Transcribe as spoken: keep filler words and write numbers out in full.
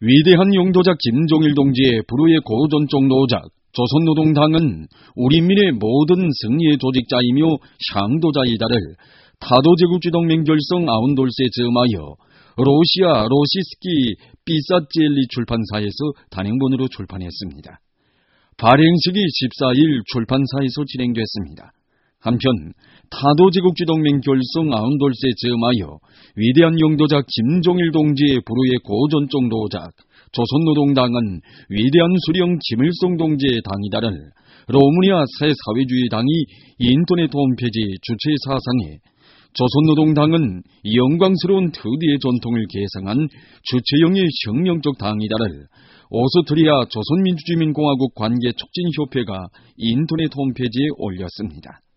위대한 용도자 김종일 동지의 불후의 고전적 노작, 조선노동당은 우리 민의 모든 승리의 조직자이며 향도자이다를 타도제국주동맹 결성 아흔돌세 즈음하여 로시아 로시스키 삐사젤리 출판사에서 단행본으로 출판했습니다. 발행식이 십사일 출판사에서 진행됐습니다. 한편 타도제국주동맹 결성 아흔돌세 즈음하여 위대한 용도자 김종일 동지의 불후의 고전적 노작, 조선노동당은 위대한 수령 김일성 동지의 당이다를 로마니아 새 사회주의당이 인터넷 홈페이지 주최 사상에 조선노동당은 영광스러운 특유의 전통을 계승한 주체형의 혁명적 당이다를 오스트리아 조선민주주의민공화국 관계촉진협회가 인터넷 홈페이지에 올렸습니다.